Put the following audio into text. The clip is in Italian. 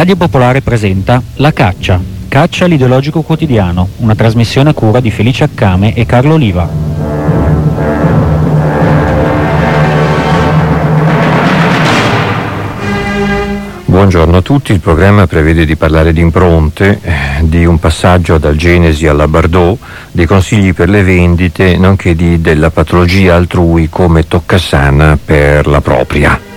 Radio Popolare presenta La Caccia, Caccia l'ideologico quotidiano, una trasmissione a cura di Felice Accame e Carlo Oliva. Buongiorno a tutti, il programma prevede di parlare di impronte, di un passaggio dal Genesi alla Bardot, dei consigli per le vendite, nonché della patologia altrui come toccasana per la propria.